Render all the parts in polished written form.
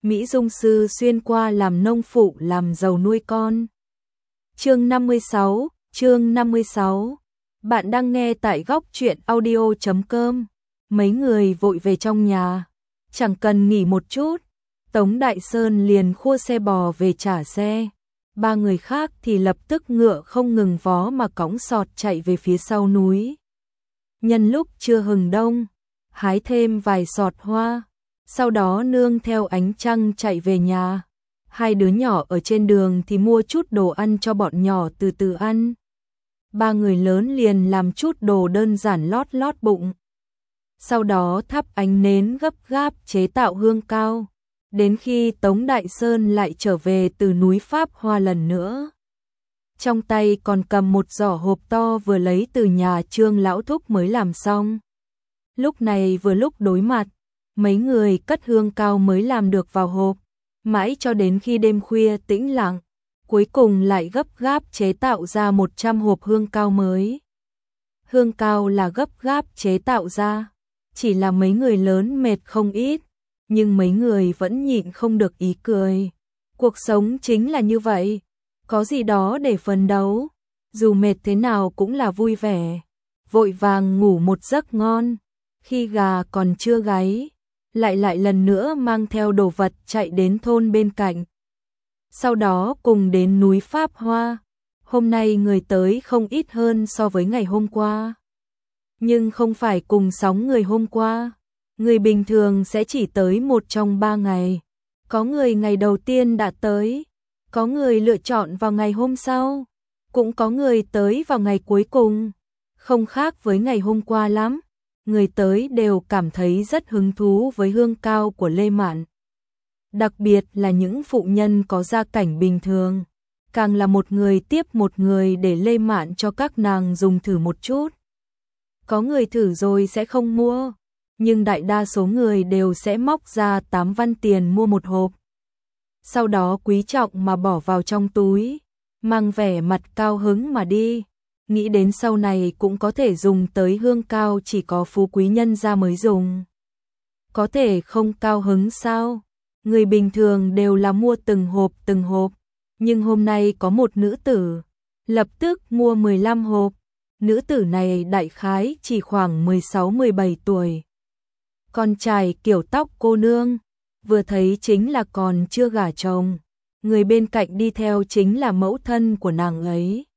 Mỹ Dung sư xuyên qua làm nông phụ làm giàu nuôi con. Chương 56. Bạn đang nghe tại góc truyện audio.com. Mấy người vội về trong nhà, chẳng cần nghỉ một chút, Tống Đại Sơn liền khua xe bò về trả xe. Ba người khác thì lập tức ngựa không ngừng vó mà cõng sọt chạy về phía sau núi. Nhân lúc chưa hừng đông, hái thêm vài sọt hoa, sau đó nương theo ánh trăng chạy về nhà. Hai đứa nhỏ ở trên đường thì mua chút đồ ăn cho bọn nhỏ từ từ ăn. Ba người lớn liền làm chút đồ đơn giản lót bụng. Sau đó thắp ánh nến gấp gáp chế tạo hương cao, đến khi Tống Đại Sơn lại trở về từ núi Pháp Hoa lần nữa. Trong tay còn cầm một giỏ hộp to vừa lấy từ nhà Trương lão thúc mới làm xong. Lúc này vừa lúc đối mặt, mấy người cất hương cao mới làm được vào hộp, mãi cho đến khi đêm khuya tĩnh lặng, cuối cùng lại gấp gáp chế tạo ra 100 hộp hương cao mới. Hương cao là gấp gáp chế tạo ra, chỉ là mấy người lớn mệt không ít, nhưng mấy người vẫn nhịn không được ý cười. Cuộc sống chính là như vậy, có gì đó để phấn đấu, dù mệt thế nào cũng là vui vẻ. Vội vàng ngủ một giấc ngon, khi gà còn chưa gáy, lại lần nữa mang theo đồ vật chạy đến thôn bên cạnh. Sau đó cùng đến núi Pháp Hoa. Hôm nay người tới không ít hơn so với ngày hôm qua, nhưng không phải cùng sóng người hôm qua. Người bình thường sẽ chỉ tới một trong 3 ngày. Có người ngày đầu tiên đã tới, có người lựa chọn vào ngày hôm sau, cũng có người tới vào ngày cuối cùng. Không khác với ngày hôm qua lắm, người tới đều cảm thấy rất hứng thú với hương cao của Lê Mạn. Đặc biệt là những phụ nhân có gia cảnh bình thường, càng là một người tiếp một người để Lê Mạn cho các nàng dùng thử một chút. Có người thử rồi sẽ không mua, nhưng đại đa số người đều sẽ móc ra 8 văn tiền mua một hộp. Sau đó quý trọng mà bỏ vào trong túi, mang vẻ mặt cao hứng mà đi, nghĩ đến sau này cũng có thể dùng tới hương cao chỉ có phú quý nhân gia mới dùng. Có thể không cao hứng sao? Người bình thường đều là mua từng hộp, nhưng hôm nay có một nữ tử, lập tức mua 15 hộp. Nữ tử này đại khái chỉ khoảng 16-17 tuổi. Con trai kiểu tóc cô nương, vừa thấy chính là còn chưa gả chồng. Người bên cạnh đi theo chính là mẫu thân của nàng ấy.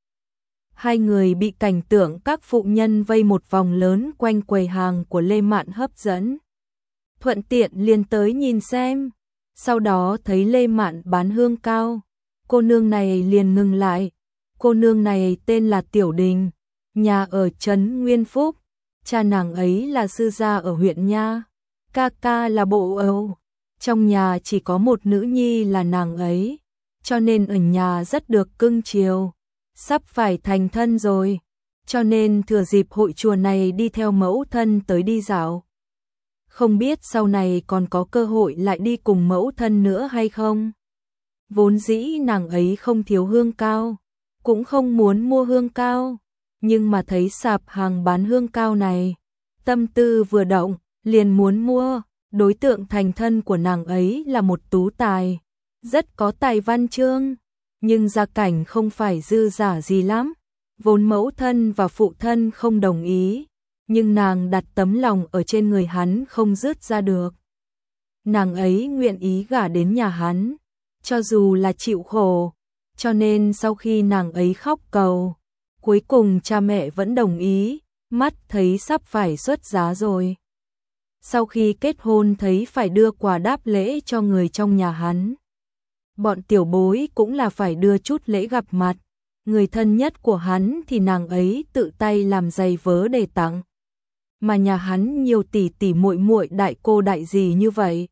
Hai người bị cảnh tượng các phụ nhân vây một vòng lớn quanh quầy hàng của Lê Mạn hấp dẫn. Thuận tiện liền tới nhìn xem, sau đó thấy Lê Mạn bán hương cao. Cô nương này liền ngừng lại. Cô nương này tên là Tiểu Đình, nhà ở trấn Nguyên Phúc, cha nàng ấy là sư gia ở huyện Nha, ca ca là bộ Âu. Trong nhà chỉ có một nữ nhi là nàng ấy, cho nên ở nhà rất được cưng chiều. Sắp phải thành thân rồi, cho nên thừa dịp hội chùa này đi theo mẫu thân tới đi dạo. Không biết sau này còn có cơ hội lại đi cùng mẫu thân nữa hay không. Vốn dĩ nàng ấy không thiếu hương cao, cũng không muốn mua hương cao, nhưng mà thấy sạp hàng bán hương cao này, tâm tư vừa động, liền muốn mua. Đối tượng thành thân của nàng ấy là một tú tài, rất có tài văn chương, nhưng gia cảnh không phải dư dả gì lắm. Vốn mẫu thân và phụ thân không đồng ý, nhưng nàng đặt tấm lòng ở trên người hắn không dứt ra được. Nàng ấy nguyện ý gả đến nhà hắn, cho dù là chịu khổ, cho nên sau khi nàng ấy khóc cầu, cuối cùng cha mẹ vẫn đồng ý, mắt thấy sắp phải xuất giá rồi. Sau khi kết hôn thấy phải đưa quà đáp lễ cho người trong nhà hắn. Bọn tiểu bối cũng là phải đưa chút lễ gặp mặt. Người thân nhất của hắn thì nàng ấy tự tay làm giày vớ để tặng. Mà nhà hắn nhiều tỷ tỷ muội muội đại cô đại dì như vậy,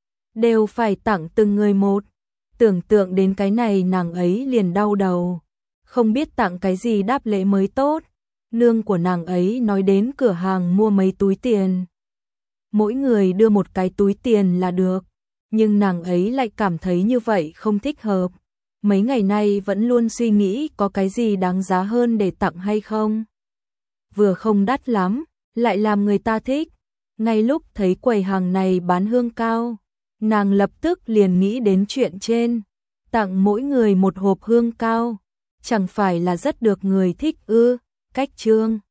đều phải tặng từng người một. Tưởng tượng đến cái này nàng ấy liền đau đầu, không biết tặng cái gì đáp lễ mới tốt. Nương của nàng ấy nói đến cửa hàng mua mấy túi tiền, mỗi người đưa một cái túi tiền là được, nhưng nàng ấy lại cảm thấy như vậy không thích hợp. Mấy ngày nay vẫn luôn suy nghĩ có cái gì đáng giá hơn để tặng hay không. Vừa không đắt lắm, lại làm người ta thích. Ngay lúc thấy quầy hàng này bán hương cao, Nàng lập tức liền nghĩ đến chuyện trên, tặng mỗi người một hộp hương cao, chẳng phải là rất được người thích ư? Cách Trương